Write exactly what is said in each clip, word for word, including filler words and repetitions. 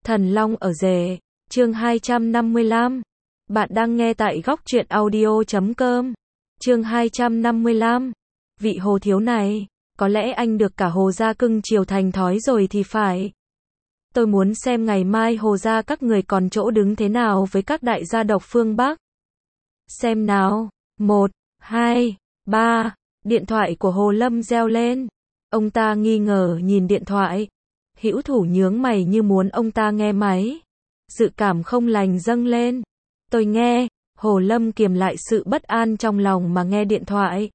Thần Long ở rể, chương hai trăm năm mươi lăm. Bạn đang nghe tại góc truyện audio chấm com. Chương hai trăm năm mươi lăm. Vị Hồ thiếu này, có lẽ anh được cả Hồ gia cưng chiều thành thói rồi thì phải. Tôi muốn xem ngày mai Hồ gia các người còn chỗ đứng thế nào với các đại gia độc phương Bắc. Xem nào, một, hai, ba, điện thoại của Hồ Lâm reo lên. Ông ta nghi ngờ nhìn điện thoại. Hữu Thủ nhướng mày như muốn ông ta nghe máy. Dự cảm không lành dâng lên. Tôi nghe. Hồ Lâm kiềm lại sự bất an trong lòng mà nghe điện thoại.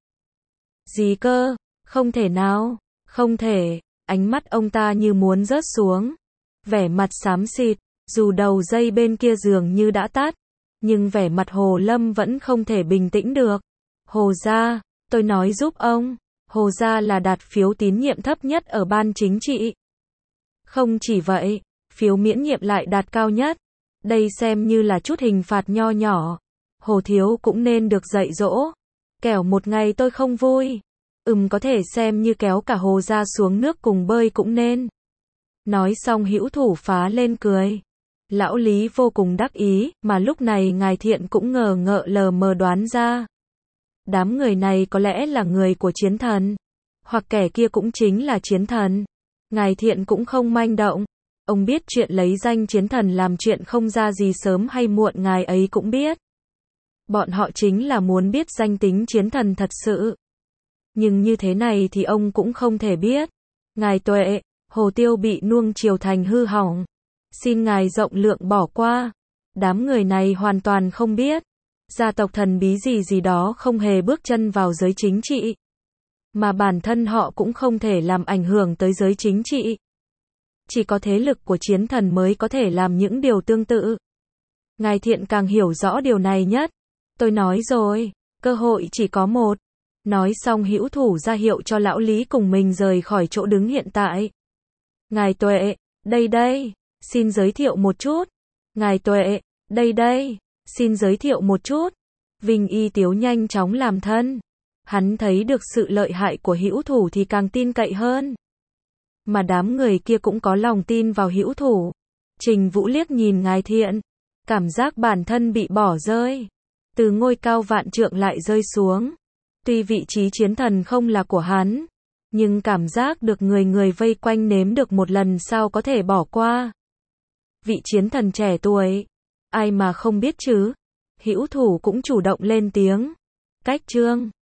Gì cơ? Không thể nào. Không thể. Ánh mắt ông ta như muốn rớt xuống. Vẻ mặt xám xịt. Dù đầu dây bên kia dường như đã tắt, nhưng vẻ mặt Hồ Lâm vẫn không thể bình tĩnh được. Hồ gia, tôi nói giúp ông. Hồ gia là đạt phiếu tín nhiệm thấp nhất ở ban chính trị. Không chỉ vậy, phiếu miễn nhiệm lại đạt cao nhất. Đây xem như là chút hình phạt nho nhỏ. Hồ thiếu cũng nên được dạy dỗ. Kẻo một ngày tôi không vui. Ừm có thể xem như kéo cả Hồ gia xuống nước cùng bơi cũng nên. Nói xong Hữu Thủ phá lên cười. Lão Lý vô cùng đắc ý, mà lúc này ngài Thiện cũng ngờ ngợ lờ mờ đoán ra. Đám người này có lẽ là người của chiến thần. Hoặc kẻ kia cũng chính là chiến thần. Ngài Thiện cũng không manh động. Ông biết chuyện lấy danh chiến thần làm chuyện không ra gì sớm hay muộn ngài ấy cũng biết. Bọn họ chính là muốn biết danh tính chiến thần thật sự. Nhưng như thế này thì ông cũng không thể biết. Ngài Tuệ, Hồ Tiêu bị nuông chiều thành hư hỏng. Xin ngài rộng lượng bỏ qua. Đám người này hoàn toàn không biết. Gia tộc thần bí gì gì đó không hề bước chân vào giới chính trị. Mà bản thân họ cũng không thể làm ảnh hưởng tới giới chính trị. Chỉ có thế lực của chiến thần mới có thể làm những điều tương tự. Ngài Thiện càng hiểu rõ điều này nhất. Tôi nói rồi, cơ hội chỉ có một. Nói xong Hữu Thủ ra hiệu cho lão Lý cùng mình rời khỏi chỗ đứng hiện tại. Ngài Tuệ, đây đây, xin giới thiệu một chút. Ngài Tuệ, đây đây, xin giới thiệu một chút. Vinh Y Tiếu nhanh chóng làm thân. Hắn thấy được sự lợi hại của Hữu Thủ thì càng tin cậy hơn. Mà đám người kia cũng có lòng tin vào Hữu Thủ. Trình Vũ liếc nhìn ngài Thiện. Cảm giác bản thân bị bỏ rơi. Từ ngôi cao vạn trượng lại rơi xuống. Tuy vị trí chiến thần không là của hắn. Nhưng cảm giác được người người vây quanh nếm được một lần sao có thể bỏ qua. Vị chiến thần trẻ tuổi. Ai mà không biết chứ. Hữu Thủ cũng chủ động lên tiếng. Cách chương.